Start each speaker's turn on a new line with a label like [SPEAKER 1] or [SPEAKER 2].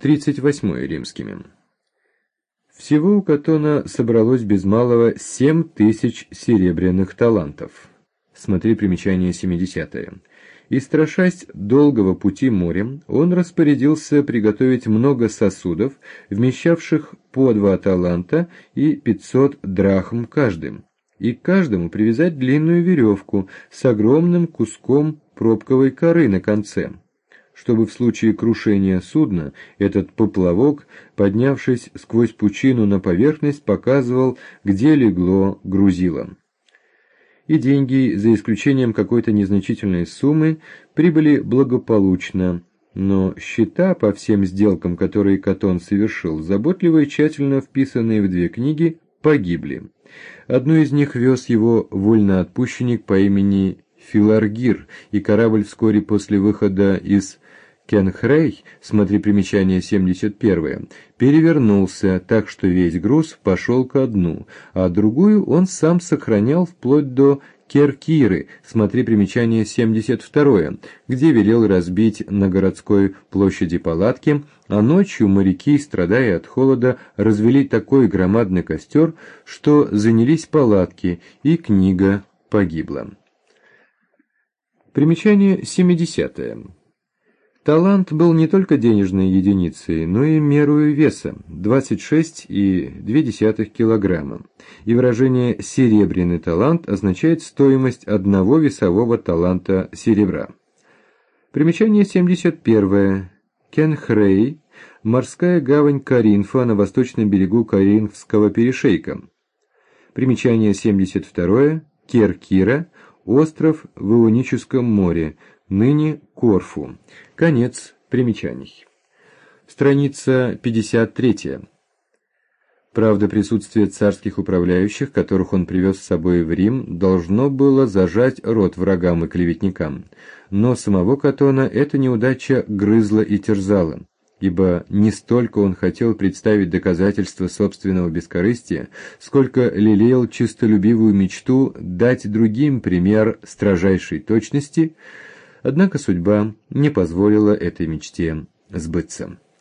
[SPEAKER 1] 38 римскими. Всего у Катона собралось без малого 7000 серебряных талантов. Смотри примечание 70. И, страшась долгого пути морем, он распорядился приготовить много сосудов, вмещавших по 2 таланта и 500 драхм каждым, и к каждому привязать длинную веревку с огромным куском пробковой коры на конце, чтобы в случае крушения судна этот поплавок, поднявшись сквозь пучину на поверхность, показывал, где легло грузило. И деньги, за исключением какой-то незначительной суммы, прибыли благополучно, но счета по всем сделкам, которые Катон совершил, заботливо и тщательно вписанные в 2 книги, погибли. Одну из них вез его вольноотпущенник по имени Филаргир, и корабль вскоре после выхода из Кенхрей, смотри примечание 71, перевернулся так, что весь груз пошел ко дну, а другую он сам сохранял вплоть до Керкиры, смотри примечание 72, где велел разбить на городской площади палатки, а ночью моряки, страдая от холода, развели такой громадный костер, что занялись палатки, и книга погибла. Примечание 70. Талант был не только денежной единицей, но и мерою веса – 26,2 килограмма. И выражение «серебряный талант» означает стоимость 1 весового таланта серебра. Примечание 71. Кенхрей – морская гавань Коринфа на восточном берегу Коринфского перешейка. Примечание 72. Керкира – остров в Ионическом море, ныне Корфу. Конец примечаний. Страница 53. Правда, присутствие царских управляющих, которых он привез с собой в Рим, должно было зажать рот врагам и клеветникам. Но самого Катона эта неудача грызла и терзала, ибо не столько он хотел представить доказательства собственного бескорыстия, сколько лелеял честолюбивую мечту дать другим пример строжайшей точности. Однако судьба не позволила этой мечте сбыться.